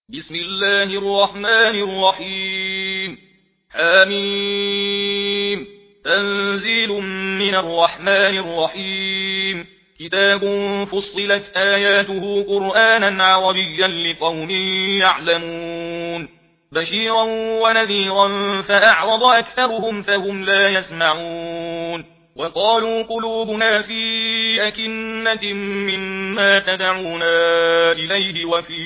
بسم الله الرحمن الرحيم حميم تنزيل من الرحمن الرحيم كتاب فصلت آياته قرآنا عربيا لقوم يعلمون بشيرا ونذيرا فأعرض أكثرهم فهم لا يسمعون وقالوا قلوبنا في أكنة مما تدعونا إليه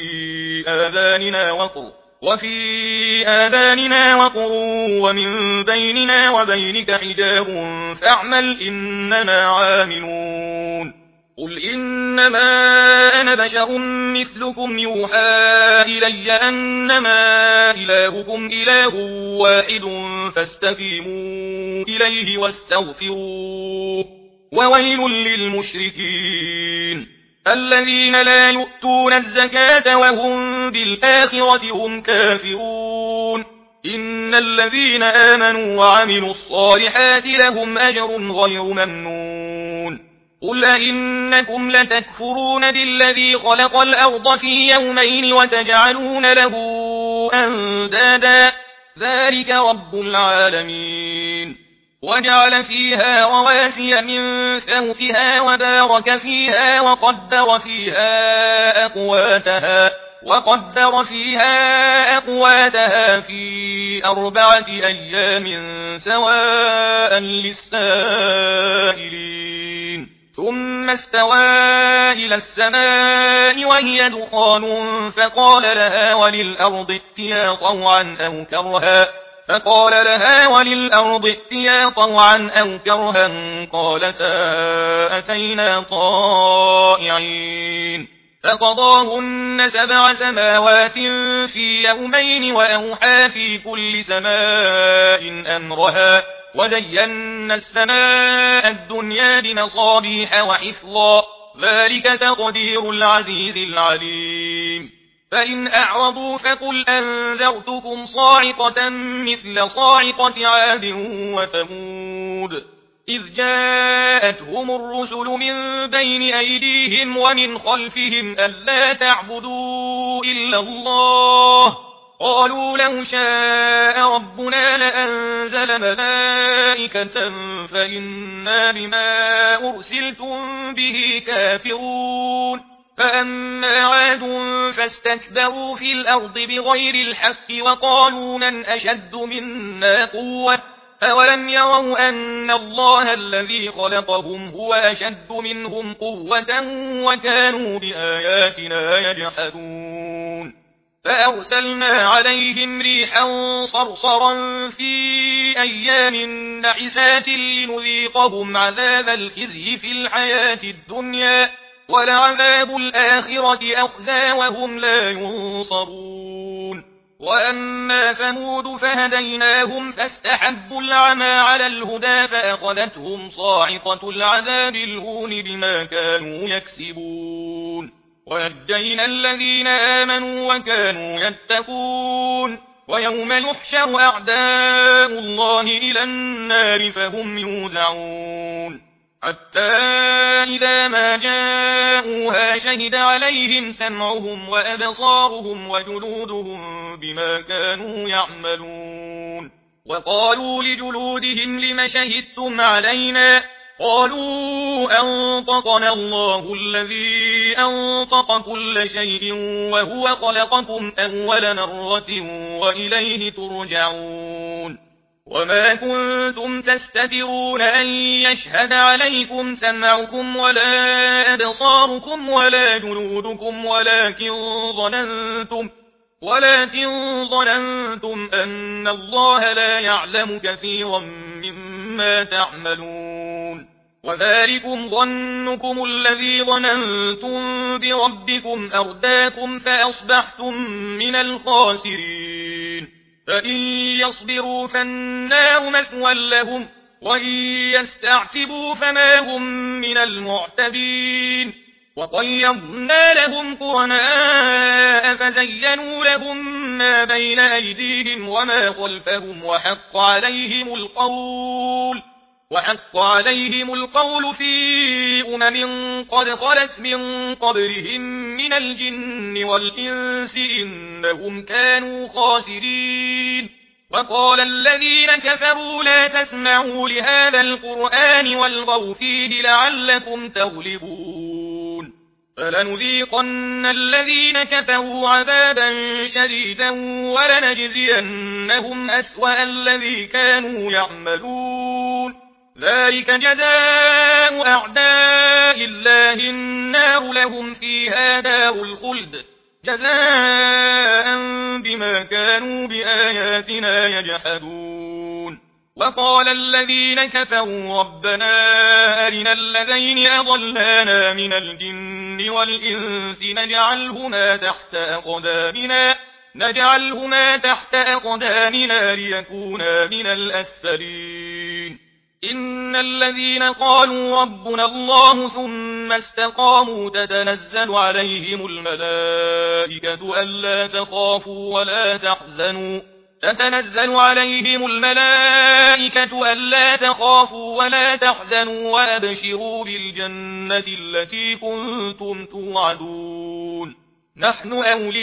وفي آذاننا وقر ومن بيننا وبينك حجاب فاعمل إننا عاملون قل إنما أنا بشر مثلكم يوحى إلي أنما إلهكم إله واحد فاستقيموا إليه واستغفروه وويل للمشركين الذين لا يؤتون الزكاة وهم بالآخرة هم كافرون إن الذين آمنوا وعملوا الصالحات لهم أجر غير ممنون قل أئنكم لتكفرون بالذي خلق الأرض في يومين وتجعلون له أندادا ذلك رب العالمين وجعل فيها رواسي من فوقها وبارك فيها وقدر فيها أقواتها في 4 أيام سواء للسائلين ثم استوى إلى السماء وهي دخان فقال لها وللأرض ائتيا طوعا أو كرها قالتا أتينا طائعين فقضاهن 7 سماوات في يومين وأوحى في كل سماء أمرها وزينا السماء الدنيا بمصابيح وحفظا ذلك تقدير العزيز العليم فإن أعرضوا فقل أنذرتكم صاعقة مثل صاعقة عاد وثمود إذ جاءتهم الرسل من بين أيديهم ومن خلفهم ألا تعبدوا إلا الله قالوا لو شاء ربنا لأنزل ملائكة فإنا بما أرسلتم به كافرون فأما عاد فاستكبروا في الأرض بغير الحق وقالوا من أشد منا قوة أولم يروا أن الله الذي خلقهم هو أشد منهم قوة وكانوا بآياتنا يجحدون فأرسلنا عليهم ريحا صرصرا في أيام نحسات لنذيقهم عذاب الخزي في الحياة الدنيا ولعذاب الآخرة أخزى وهم لا ينصرون وأما ثمود فهديناهم فاستحبوا العمى على الهدى فأخذتهم صاعقة العذاب الهون بما كانوا يكسبون ونجينا الذين آمنوا وكانوا يتقون ويوم يحشر أعداء الله إلى النار فهم يوزعون حتى إذا ما جاءوها شهد عليهم سمعهم وأبصارهم وجلودهم بما كانوا يعملون وقالوا لجلودهم لم شهدتم علينا قالوا أنطقنا الله الذي أنطق كل شيء وهو خلقكم أول مرة وإليه ترجعون وما كنتم تستترون أن يشهد عليكم سمعكم ولا أبصاركم ولا جلودكم ولكن ظننتم أن الله لا يعلم كثيرا مما تعملون وذلكم ظنكم الذي ظننتم بربكم أرداكم فأصبحتم من الخاسرين فإن يصبروا فالنار مثوى لهم وإن يستعتبوا فما هم من المعتبين وقيضنا لهم قرناء فزينوا لهم ما بين أيديهم وما خلفهم وحق عليهم القول في قد خلت من قبلهم من الجن والإنس إنهم كانوا خاسرين. وقال الذين كفروا لا تسمعوا لهذا القرآن والغوا فيه لعلكم تغلبون. فلنذيقن الذين كفروا عذابا شديدا ولنجزينهم أسوأ الذي كانوا يعملون. ذلك جزاء أعداء الله النار لهم فيها دار الخلد جزاء بما كانوا بآياتنا يجحدون. وقال الذين كفروا ربنا أرنا الذين أضلانا من الجن والإنس نجعلهما تحت أقدامنا ليكونا من الأسفلين. إن الذين قالوا ربنا الله ثم استقاموا تتنزل عليهم الملائكة ألا تخافوا ولا تحزنوا وأبشروا بالجنة التي كنتم توعدون. نحن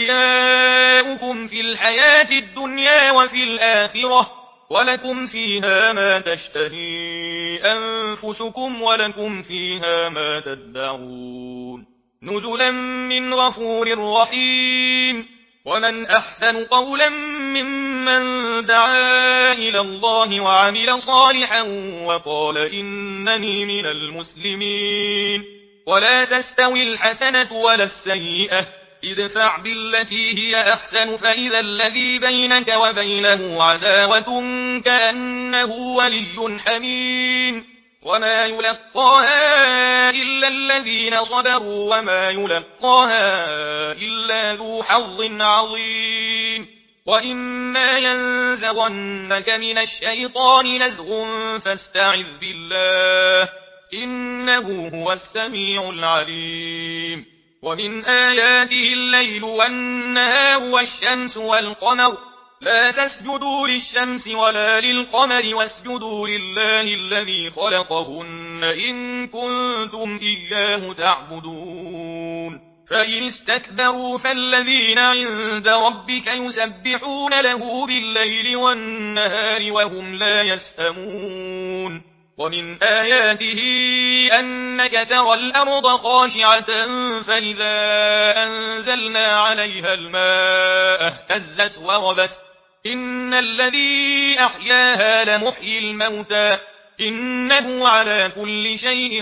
أولياؤكم في الحياة الدنيا وفي الآخرة ولكم فيها ما تشتهي أنفسكم ولكم فيها ما تدعون نزلا من غفور رحيم. ومن أحسن قولا ممن دعا إلى الله وعمل صالحا وقال إنني من المسلمين. ولا تستوي الحسنة ولا السيئة ادفع بالتي هي أحسن فإذا الذي بينك وبينه عداوة كأنه ولي حميم. وما يلقاها إلا الذين صبروا وما يلقاها إلا ذو حظ عظيم. وإما ينزغنك من الشيطان نزغ فاستعذ بالله إنه هو السميع العليم. ومن آياته الليل والنهار والشمس والقمر لا تسجدوا للشمس ولا للقمر واسجدوا لله الذي خلقهن إن كنتم إياه تعبدون. فإن استكبروا فالذين عند ربك يسبحون له بالليل والنهار وهم لا يسأمون. ومن آياته أنك ترى الأرض خاشعة فإذا أنزلنا عليها الماء اهتزت وربت إن الذي أحياها لمحيي الموتى إنه على كل شيء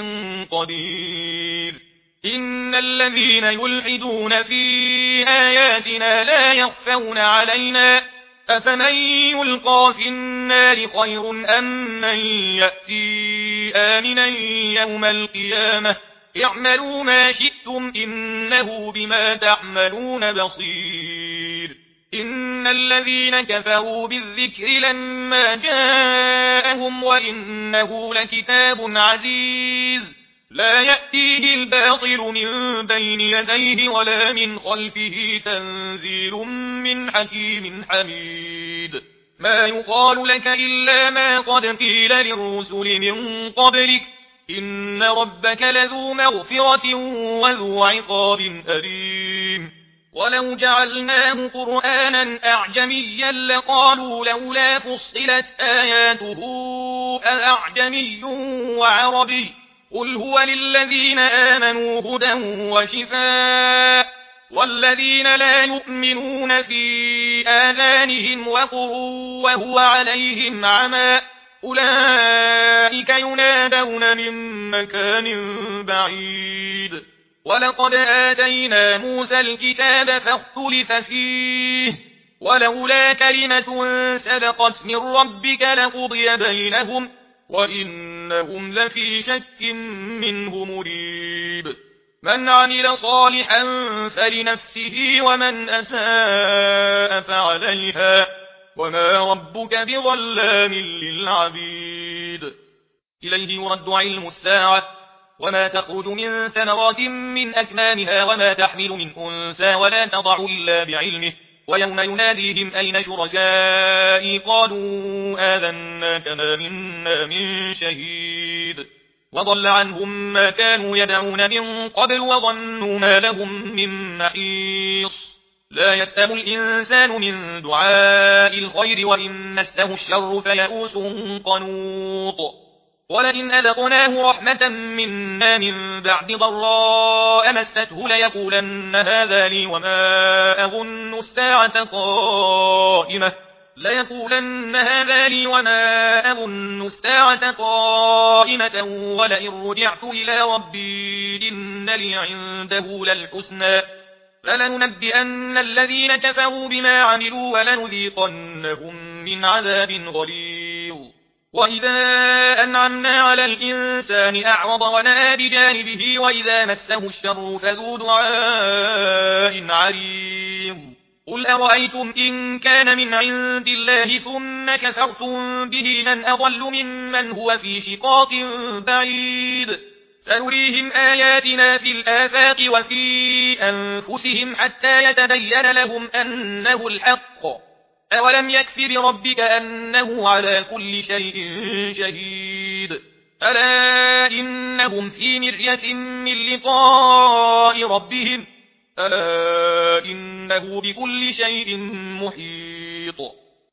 قدير. إن الذين يلحدون في آياتنا لا يخفون علينا أفمن يلقى في النار خير أم من يأتي آمنا يوم القيامة اعملوا ما شئتم إنه بما تعملون بصير. إن الذين كفروا بالذكر لما جاءهم وإنه لكتاب عزيز لا يأتيه الباطل من بين يديه ولا من خلفه تنزيل من حكيم حميد. ما يقال لك إلا ما قد قيل للرسل من قبلك إن ربك لذو مغفرة وذو عقاب أليم. ولو جعلناه قرآنا أعجميا لقالوا لولا فصلت آياته أأعجمي وعربي قل هو للذين آمنوا هدى وشفاء والذين لا يؤمنون في آذانهم وقر وهو عليهم عمى أولئك ينادون من مكان بعيد. ولقد آتينا موسى الكتاب فاختلف فيه ولولا كلمة سبقت من ربك لقضي بينهم وإنهم لفي شك منه مريب. من عمل صالحا فلنفسه ومن أساء فعليها وما ربك بظلام للعبيد. إليه يرد علم الساعة وما تخرج من ثمرات من أكمامها وما تحمل من أنثى ولا تضع إلا بعلمه ويوم يناديهم أين شركائي قالوا آذناك ما منا من شهيد وضل عنهم ما كانوا يدعون من قبل وظنوا ما لهم من محيص لا يسأم الإنسان من دعاء الخير وإن مسه الشر فيئوس قنوط ولئن أذقناه رحمة منا من بعد ضراء مسته ليقولن هذا لي وما أظن الساعة قائمة ولئن رجعت إلى ربي إن لي عنده للحسنى فلننبئن الذين كفروا بما عملوا ولنذيقنهم من عذاب غليظ وإذا أنعمنا على الإنسان أعرض ونأى بجانبه وإذا مسه الشر فذو دعاء عريض قل أرأيتم إن كان من عند الله ثم كفرتم به من أضل ممن هو في شقاق بعيد سنريهم آياتنا في الآفاق وفي أنفسهم حتى يتبين لهم أنه الحق أولم يكف بربك أنه على كل شيء شهيد ألا إنهم في مرية من لقاء ربهم ألا إنه بكل شيء محيط